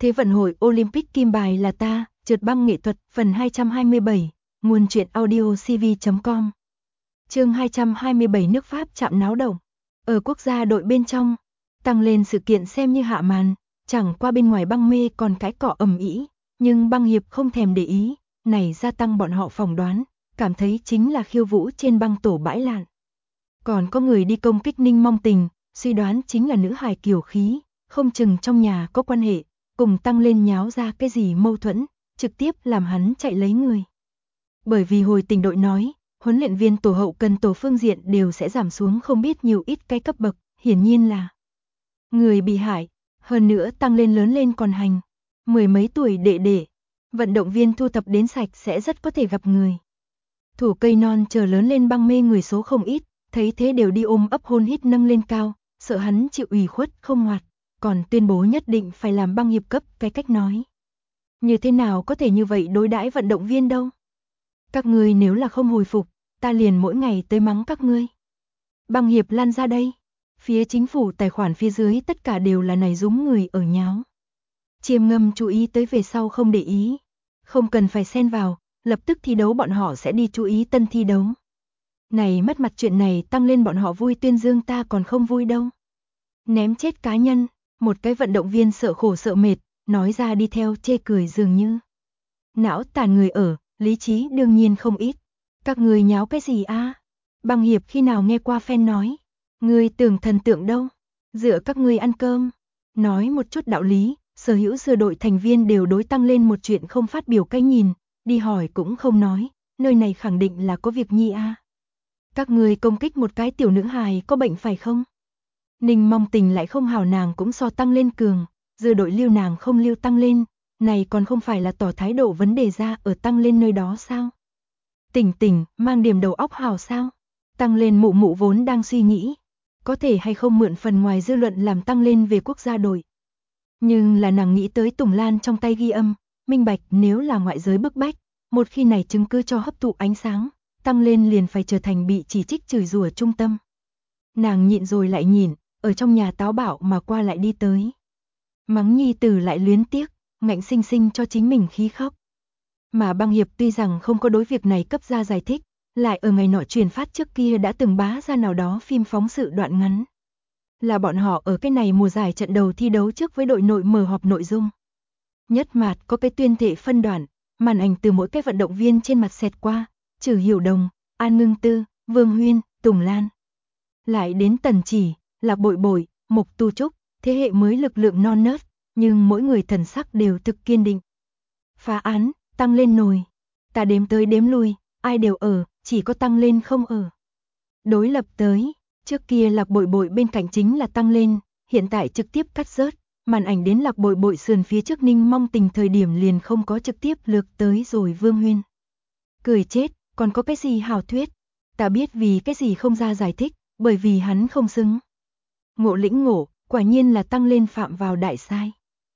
Thế vận hội Olympic kim bài là ta, trượt băng nghệ thuật, phần 227, nguồn truyện audio cv.com. Chương 227 nước Pháp chạm náo động. Ở quốc gia đội bên trong, tăng lên sự kiện xem như hạ màn, chẳng qua bên ngoài băng mê còn cái cọ ầm ĩ, nhưng băng hiệp không thèm để ý, này gia tăng bọn họ phỏng đoán, cảm thấy chính là khiêu vũ trên băng tổ bãi lạn. Còn có người đi công kích Ninh Mong Tình, suy đoán chính là nữ hài kiều khí, không chừng trong nhà có quan hệ, cùng tăng lên nháo ra cái gì mâu thuẫn, trực tiếp làm hắn chạy lấy người. Bởi vì hồi tình đội nói, huấn luyện viên tổ hậu cần tổ phương diện đều sẽ giảm xuống không biết nhiều ít cái cấp bậc, hiển nhiên là người bị hại, hơn nữa tăng lên lớn lên còn hành, mười mấy tuổi đệ đệ, vận động viên thu thập đến sạch sẽ rất có thể gặp người. Thủ cây non chờ lớn lên băng mê người số không ít, thấy thế đều đi ôm ấp hôn hít nâng lên cao, sợ hắn chịu ủy khuất không hoạt, còn tuyên bố nhất định phải làm băng hiệp cấp cái cách nói. Như thế nào có thể như vậy đối đãi vận động viên đâu? Các ngươi nếu là không hồi phục, ta liền mỗi ngày tới mắng các ngươi. Băng hiệp lan ra đây. Phía chính phủ tài khoản phía dưới tất cả đều là này dúng người ở nháo. Chiêm Ngâm chú ý tới về sau không để ý. Không cần phải xen vào, lập tức thi đấu bọn họ sẽ đi chú ý tân thi đấu. Này mất mặt chuyện này tăng lên bọn họ vui tuyên dương ta còn không vui đâu. Ném chết cá nhân, một cái vận động viên sợ khổ sợ mệt, nói ra đi theo chê cười dường như. Não tàn người ở, lý trí đương nhiên không ít. Các người nháo cái gì a? Băng hiệp khi nào nghe qua fan nói. Ngươi tưởng thần tượng đâu, dựa các ngươi ăn cơm. Nói một chút đạo lý, sở hữu sửa đội thành viên đều đối tăng lên một chuyện không phát biểu cái nhìn, đi hỏi cũng không nói, nơi này khẳng định là có việc nhi a. Các ngươi công kích một cái tiểu nữ hài có bệnh phải không? Ninh Mong Tình lại không hào nàng cũng so tăng lên cường, dư đội lưu nàng không lưu tăng lên, này còn không phải là tỏ thái độ vấn đề ra ở tăng lên nơi đó sao? Tỉnh tỉnh, mang điểm đầu óc hào sao? Tăng lên mụ mụ vốn đang suy nghĩ, có thể hay không mượn phần ngoài dư luận làm tăng lên về quốc gia đội. Nhưng là nàng nghĩ tới Tùng Lan trong tay ghi âm, minh bạch nếu là ngoại giới bức bách, một khi này chứng cứ cho hấp thụ ánh sáng, tăng lên liền phải trở thành bị chỉ trích chửi rủa trung tâm. Nàng nhịn rồi lại nhịn, ở trong nhà táo bạo mà qua lại đi tới. Mắng nhi tử lại luyến tiếc, ngạnh sinh sinh cho chính mình khí khóc. Mà băng hiệp tuy rằng không có đối việc này cấp ra giải thích, lại ở ngày nọ truyền phát trước kia đã từng bá ra nào đó phim phóng sự đoạn ngắn. Là bọn họ ở cái này mùa giải trận đầu thi đấu trước với đội nội mở họp nội dung. Nhất mạt có cái tuyên thệ phân đoạn, màn ảnh từ mỗi cái vận động viên trên mặt xẹt qua, Trử Hiểu Đồng, An Ngưng Tư, Vương Huyên, Tùng Lan. Lại đến Tần Chỉ, Lạc Bội Bội, Mục Tu Trúc, thế hệ mới lực lượng non nớt, nhưng mỗi người thần sắc đều thực kiên định. Phá án, tăng lên nồi. Ta đếm tới đếm lui, ai đều ở, chỉ có tăng lên không ở. Đối lập tới, trước kia Lạc Bội Bội bên cạnh chính là tăng lên, hiện tại trực tiếp cắt rớt, màn ảnh đến Lạc Bội Bội sườn phía trước Ninh Mong Tình thời điểm liền không có trực tiếp lược tới rồi Vương Huyên. Cười chết, còn có cái gì hảo thuyết, ta biết vì cái gì không ra giải thích, bởi vì hắn không xứng. Ngộ lĩnh ngộ, quả nhiên là tăng lên phạm vào đại sai.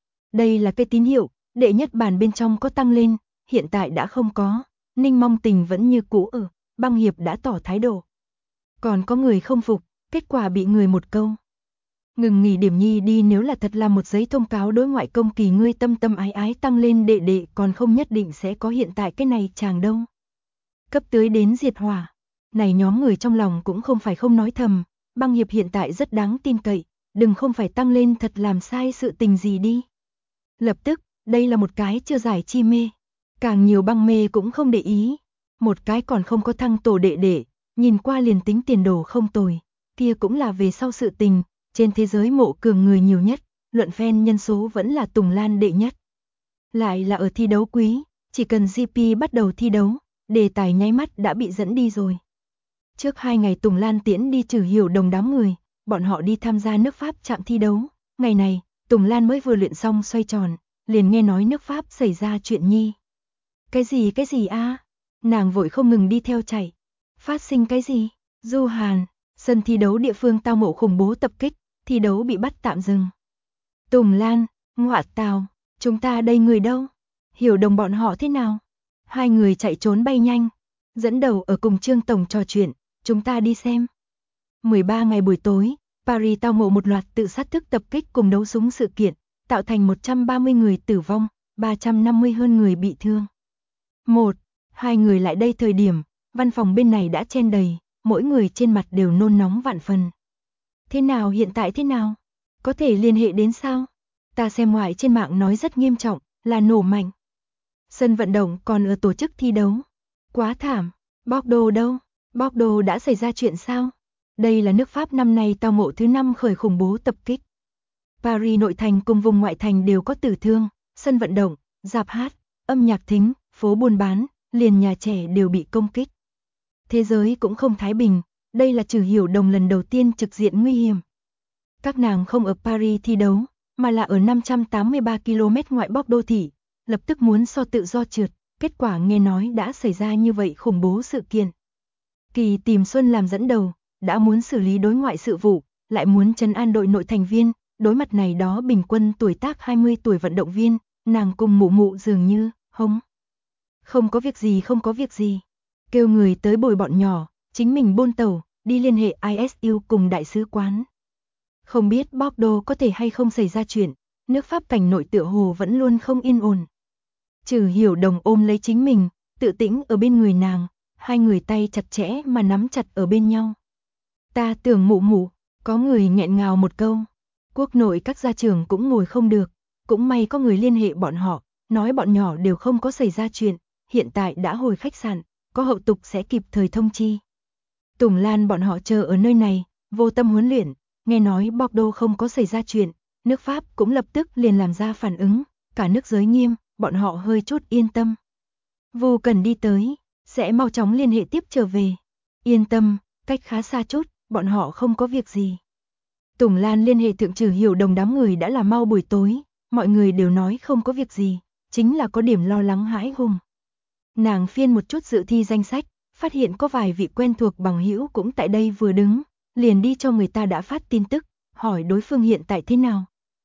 Đây là cái tín hiệu, đệ nhất bản bên trong có tăng lên, hiện tại đã không có, Ninh Mong Tình vẫn như cũ ở, băng hiệp đã tỏ thái độ. Còn có người không phục, kết quả bị người một câu. Ngừng nghỉ điểm nhi đi, nếu là thật là một giấy thông cáo đối ngoại công kỳ ngươi tâm tâm ái ái tăng lên đệ đệ còn không nhất định sẽ có hiện tại cái này chàng đâu. Cấp tưới đến diệt hỏa, này nhóm người trong lòng cũng không phải không nói thầm, băng hiệp hiện tại rất đáng tin cậy, đừng không phải tăng lên thật làm sai sự tình gì đi. Lập tức, đây là một cái chưa giải chi mê, càng nhiều băng mê cũng không để ý, một cái còn không có thăng tổ đệ đệ, nhìn qua liền tính tiền đồ không tồi, kia cũng là về sau sự tình, trên thế giới mộ cường người nhiều nhất, luận fan nhân số vẫn là Tùng Lan đệ nhất. Lại là ở thi đấu quý, chỉ cần GP bắt đầu thi đấu, đề tài nháy mắt đã bị dẫn đi rồi. Trước 2 ngày Tùng Lan tiễn đi Trử Hiểu Đồng đám người, bọn họ đi tham gia nước Pháp chạm thi đấu, ngày này, Tùng Lan mới vừa luyện xong xoay tròn, liền nghe nói nước Pháp xảy ra chuyện nhi. Cái gì a? Nàng vội không ngừng đi theo chạy. Phát sinh cái gì? Du Hàn, sân thi đấu địa phương tao ngộ khủng bố tập kích, thi đấu bị bắt tạm dừng. Tùng Lan, ngọa tào, chúng ta đây người đâu? Hiểu Đồng bọn họ thế nào? Hai người chạy trốn bay nhanh, dẫn đầu ở cùng Trương Tổng trò chuyện, chúng ta đi xem. 13 ngày buổi tối, Paris tao ngộ một loạt tự sát thức tập kích cùng đấu súng sự kiện, tạo thành 130 người tử vong, 350 hơn người bị thương. 1-2 người lại đây thời điểm, văn phòng bên này đã chen đầy, mỗi người trên mặt đều nôn nóng vạn phần. Thế nào hiện tại thế nào? Có thể liên hệ đến sao? Ta xem ngoại trên mạng nói rất nghiêm trọng, là nổ mạnh. Sân vận động còn ở tổ chức thi đấu. Quá thảm, Bordeaux đâu? Bordeaux đã xảy ra chuyện sao? Đây là nước Pháp năm nay tao ngộ thứ 5 khởi khủng bố tập kích. Paris nội thành cùng vùng ngoại thành đều có tử thương, sân vận động, rạp hát, âm nhạc thính, phố buôn bán, liền nhà trẻ đều bị công kích. Thế giới cũng không thái bình, đây là Trừ Hiểu Đồng lần đầu tiên trực diện nguy hiểm. Các nàng không ở Paris thi đấu, mà là ở 583 km ngoại Bordeaux thị, lập tức muốn so tự do trượt, kết quả nghe nói đã xảy ra như vậy khủng bố sự kiện. Kỳ tìm Xuân làm dẫn đầu, đã muốn xử lý đối ngoại sự vụ, lại muốn trấn an đội nội thành viên, đối mặt này đó bình quân tuổi tác 20 tuổi vận động viên, nàng cùng mụ mụ dường như, không có việc gì không có việc gì. Kêu người tới bồi bọn nhỏ, chính mình bôn tàu, đi liên hệ ISU cùng đại sứ quán. Không biết Bordeaux có thể hay không xảy ra chuyện, nước Pháp cảnh nội tựa hồ vẫn luôn không yên ổn. Trừ Hiểu Đồng ôm lấy chính mình, tự tĩnh ở bên người nàng, hai người tay chặt chẽ mà nắm chặt ở bên nhau. Ta tưởng mụ mụ, có người nghẹn ngào một câu. Quốc nội các gia trưởng cũng ngồi không được, cũng may có người liên hệ bọn họ, nói bọn nhỏ đều không có xảy ra chuyện, hiện tại đã hồi khách sạn, có hậu tục sẽ kịp thời thông chi. Tùng Lan bọn họ chờ ở nơi này, vô tâm huấn luyện, nghe nói Bordeaux không có xảy ra chuyện, nước Pháp cũng lập tức liền làm ra phản ứng, cả nước giới nghiêm, bọn họ hơi chút yên tâm. Vô cần đi tới, sẽ mau chóng liên hệ tiếp trở về. Yên tâm, cách khá xa chút, bọn họ không có việc gì. Tùng Lan liên hệ thượng Trừ Hiểu Đồng đám người đã là mau buổi tối, mọi người đều nói không có việc gì, chính là có điểm lo lắng hãi hùng. Nàng phiên một chút dự thi danh sách, phát hiện có vài vị quen thuộc bằng hữu cũng tại đây vừa đứng, liền đi cho người ta đã phát tin tức, hỏi đối phương hiện tại thế nào.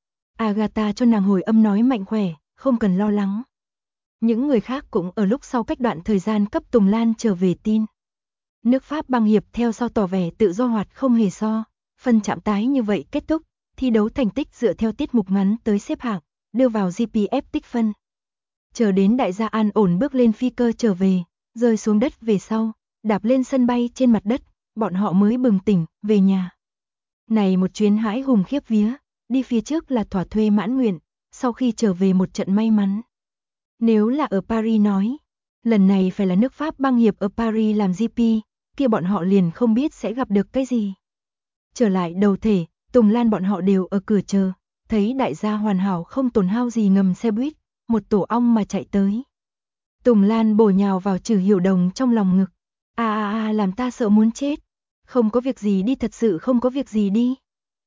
Agatha cho nàng hồi âm nói mạnh khỏe, không cần lo lắng. Những người khác cũng ở lúc sau cách đoạn thời gian cấp Tùng Lan trở về tin. Nước Pháp băng hiệp theo sau tỏ vẻ tự do hoạt không hề so, phần chạm tái như vậy kết thúc, thi đấu thành tích dựa theo tiết mục ngắn tới xếp hạng, đưa vào GPF tích phân. Chờ đến đại gia an ổn bước lên phi cơ trở về, rơi xuống đất về sau, đạp lên sân bay trên mặt đất, bọn họ mới bừng tỉnh, về nhà. Này một chuyến hãi hùng khiếp vía, đi phía trước là thỏa thuê mãn nguyện, sau khi trở về một trận may mắn. Nếu là ở Paris nói, lần này phải là nước Pháp băng hiệp ở Paris làm GP, kia bọn họ liền không biết sẽ gặp được cái gì. Trở lại đầu thể, Tùng Lan bọn họ đều ở cửa chờ, thấy đại gia hoàn hảo không tổn hao gì ngầm xe buýt, một tổ ong mà chạy tới. Tùng Lan bổ nhào vào Trừ Hiểu Đồng trong lòng ngực. Làm ta sợ muốn chết. Không có việc gì đi, thật sự không có việc gì đi.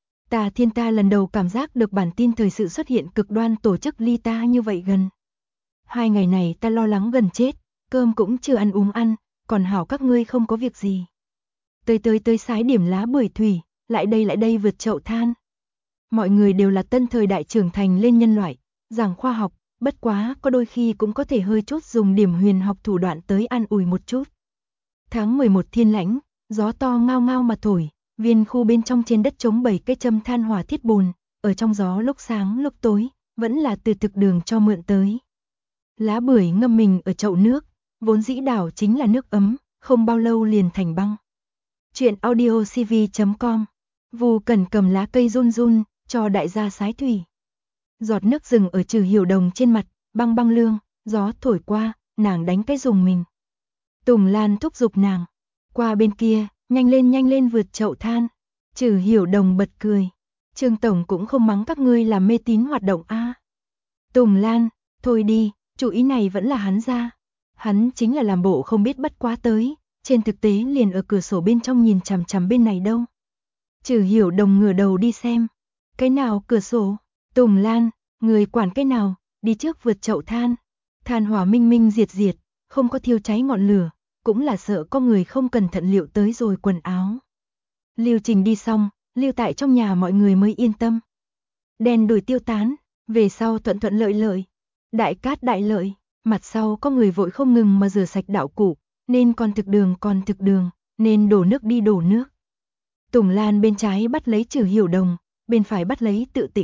Ta lần đầu cảm giác được bản tin thời sự xuất hiện cực đoan tổ chức ly ta như vậy gần. 2 ngày này ta lo lắng gần chết, cơm cũng chưa ăn uống ăn, còn hảo các ngươi không có việc gì. Tới sái điểm lá bưởi thủy, lại đây vượt chậu than. Mọi người đều là tân thời đại trưởng thành lên nhân loại, giảng khoa học, bất quá có đôi khi cũng có thể hơi chút dùng điểm huyền học thủ đoạn tới an ủi một chút. Tháng 11 thiên lãnh, gió to ngao ngao mà thổi, viên khu bên trong trên đất trống 7 cây châm than hỏa thiết bồn, ở trong gió lúc sáng lúc tối, vẫn là từ thực đường cho mượn tới. Lá bưởi ngâm mình ở chậu nước, vốn dĩ đảo chính là nước ấm, không bao lâu liền thành băng. Chuyện audiocv.com. Vu Cẩn cầm lá cây run run, cho đại gia sái thủy. Giọt nước rừng ở Trừ Hiểu Đồng trên mặt, băng băng lương, gió thổi qua, nàng đánh cái rùng mình. Tùng Lan thúc giục nàng, qua bên kia, nhanh lên vượt chậu than. Trừ Hiểu Đồng bật cười. Trương Tổng cũng không mắng các ngươi làm mê tín hoạt động a. Tùng Lan, thôi đi, chủ ý này vẫn là hắn ra. Hắn chính là làm bộ không biết bất quá tới, trên thực tế liền ở cửa sổ bên trong nhìn chằm chằm bên này đâu. Trừ Hiểu Đồng ngửa đầu đi xem. Cái nào cửa sổ? Tùng Lan, người quản cái nào, đi trước vượt chậu than. Than hỏa minh minh diệt, không có thiêu cháy ngọn lửa, cũng là sợ có người không cẩn thận liệu tới rồi quần áo. Lưu trình đi xong, lưu tại trong nhà mọi người mới yên tâm. Đèn đổi tiêu tán, về sau thuận lợi. Đại cát đại lợi, mặt sau có người vội không ngừng mà rửa sạch đạo cụ, nên còn thực đường, nên đổ nước đi đổ nước. Tùng Lan bên trái bắt lấy Trừ Hiểu Đồng, bên phải bắt lấy Tự Tĩnh,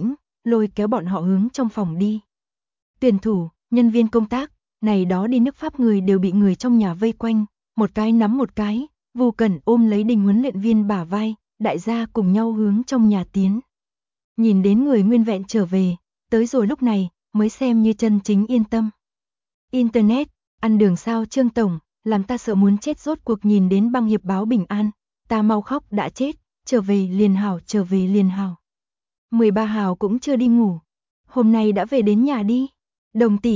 lôi kéo bọn họ hướng trong phòng đi. Tuyển thủ, nhân viên công tác, này đó đi nước Pháp người đều bị người trong nhà vây quanh, một cái nắm một cái, Vu Cẩn ôm lấy Đình huấn luyện viên bả vai, đại gia cùng nhau hướng trong nhà tiến. Nhìn đến người nguyên vẹn trở về, tới rồi lúc này, mới xem như chân chính yên tâm. Internet, ăn đường sao Trương Tổng, làm ta sợ muốn chết rốt cuộc nhìn đến băng hiệp báo bình an, ta mau khóc đã chết, trở về liền hảo, trở về liền hảo. 13 hào cũng chưa đi ngủ, hôm nay đã về đến nhà đi. Đồng tỷ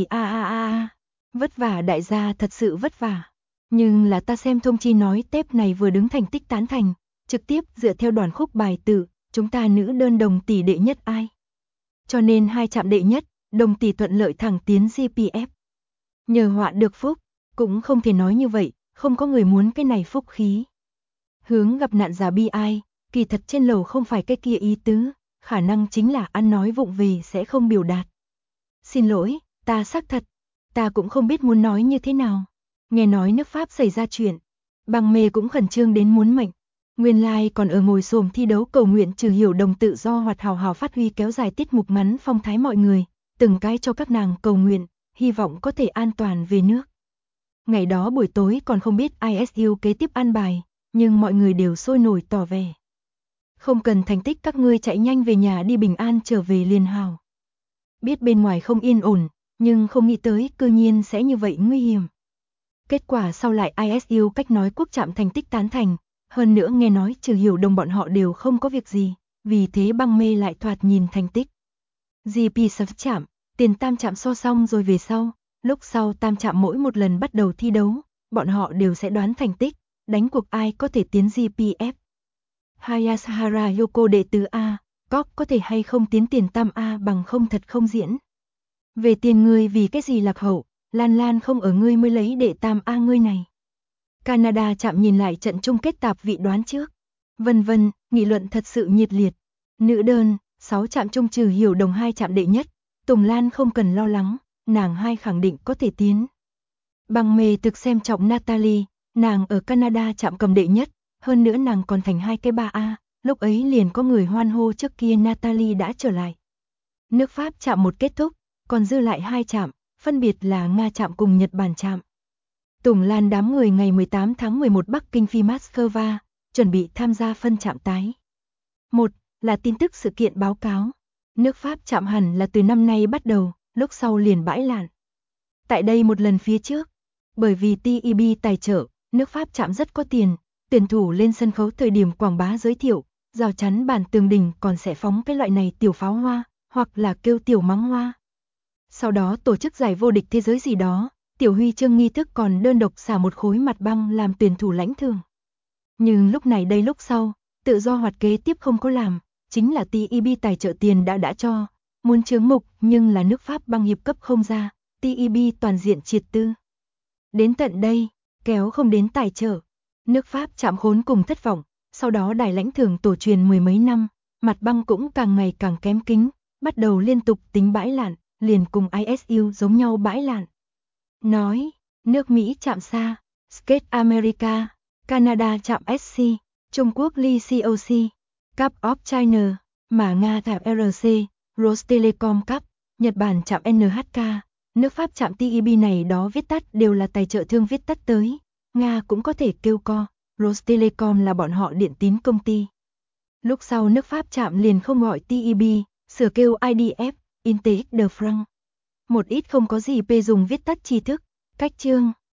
vất vả đại gia thật sự vất vả. Nhưng là ta xem thông chi nói tép này vừa đứng thành tích tán thành, trực tiếp dựa theo đoàn khúc bài tử, chúng ta nữ đơn đồng tỷ đệ nhất ai. Cho nên 2 chạm đệ nhất, đồng tỷ thuận lợi thẳng tiến GPF. Nhờ họa được phúc, cũng không thể nói như vậy, không có người muốn cái này phúc khí. Hướng gặp nạn giả bi ai, kỳ thật trên lầu không phải cái kia ý tứ, khả năng chính là ăn nói vụng về sẽ không biểu đạt. Xin lỗi, ta xác thật, ta cũng không biết muốn nói như thế nào. Nghe nói nước Pháp xảy ra chuyện, Băng Mê cũng khẩn trương đến muốn mệnh. Nguyên lai còn ở ngồi xổm thi đấu cầu nguyện Trừ Hiểu Đồng tự do hoạt hào hào phát huy kéo dài tiết mục ngắn phong thái mọi người, từng cái cho các nàng cầu nguyện, hy vọng có thể an toàn về nước. Ngày đó buổi tối còn không biết ISU kế tiếp an bài, nhưng mọi người đều sôi nổi tỏ vẻ. Không cần thành tích các ngươi chạy nhanh về nhà đi bình an trở về liền hào. Biết bên ngoài không yên ổn, nhưng không nghĩ tới cư nhiên sẽ như vậy nguy hiểm. Kết quả sau lại ISU cách nói quốc trạm thành tích tán thành, hơn nữa nghe nói Trừ Hiểu Đồng bọn họ đều không có việc gì, vì thế Băng Mê lại thoạt nhìn thành tích. GP sập chạm, tiền tam chạm so xong rồi về sau, lúc sau tam chạm mỗi một lần bắt đầu thi đấu, bọn họ đều sẽ đoán thành tích, đánh cuộc ai có thể tiến GPF. Hayashihara Yoko đệ tứ A, có thể hay không tiến tiền tam A bằng không thật không diễn. Về tiền ngươi vì cái gì lạc hậu, Lan Lan không ở ngươi mới lấy đệ tam A ngươi này. Canada chạm nhìn lại trận chung kết tạp vị đoán trước. Vân vân, nghị luận thật sự nhiệt liệt. Nữ đơn, 6 chạm chung Trừ Hiểu Đồng 2 chạm đệ nhất, Tùng Lan không cần lo lắng, nàng hai khẳng định có thể tiến. Băng Mê thực xem trọng Natalie, nàng ở Canada chạm cầm đệ nhất, hơn nữa nàng còn thành 2 cái 3A, lúc ấy liền có người hoan hô trước kia Natalie đã trở lại. Nước Pháp chạm một kết thúc, còn dư lại 2 chạm, phân biệt là Nga chạm cùng Nhật Bản chạm. Tùng Lan đám người ngày 18 tháng 11 Bắc Kinh phi Moscow, chuẩn bị tham gia phân chạm tái. Một là tin tức sự kiện báo cáo. Nước Pháp chạm hẳn là từ năm nay bắt đầu, lúc sau liền bãi lạn. Tại đây một lần phía trước, bởi vì TEB tài trợ, nước Pháp chạm rất có tiền, tuyển thủ lên sân khấu thời điểm quảng bá giới thiệu, rào chắn bản tường đình còn sẽ phóng cái loại này tiểu pháo hoa, hoặc là kêu tiểu mắng hoa. Sau đó tổ chức giải vô địch thế giới gì đó, tiểu huy chương nghi thức còn đơn độc xả một khối mặt băng làm tuyển thủ lãnh thưởng. Nhưng lúc này đây lúc sau, tự do hoạt kế tiếp không có làm, chính là TEB tài trợ tiền đã cho, muốn chướng mục nhưng là nước Pháp băng hiệp cấp không ra, TEB toàn diện triệt tư. Đến tận đây, kéo không đến tài trợ, nước Pháp chạm khốn cùng thất vọng, sau đó đài lãnh thưởng tổ truyền 10 mấy năm, mặt băng cũng càng ngày càng kém kính, bắt đầu liên tục tính bãi lạn, liền cùng ISU giống nhau bãi lạn. Nói, nước Mỹ chạm xa, Skate America, Canada chạm SC, Trung Quốc Lee COC, Cup of China, mà Nga chạm RC, Rostelecom Cup, Nhật Bản chạm NHK, nước Pháp chạm TEB này đó viết tắt đều là tài trợ thương viết tắt tới, Nga cũng có thể kêu co, Rostelecom là bọn họ điện tín công ty. Lúc sau nước Pháp chạm liền không gọi TEB, sửa kêu IDF, Inteix de France. Một ít không có gì p dùng viết tắt tri thức, cách chương.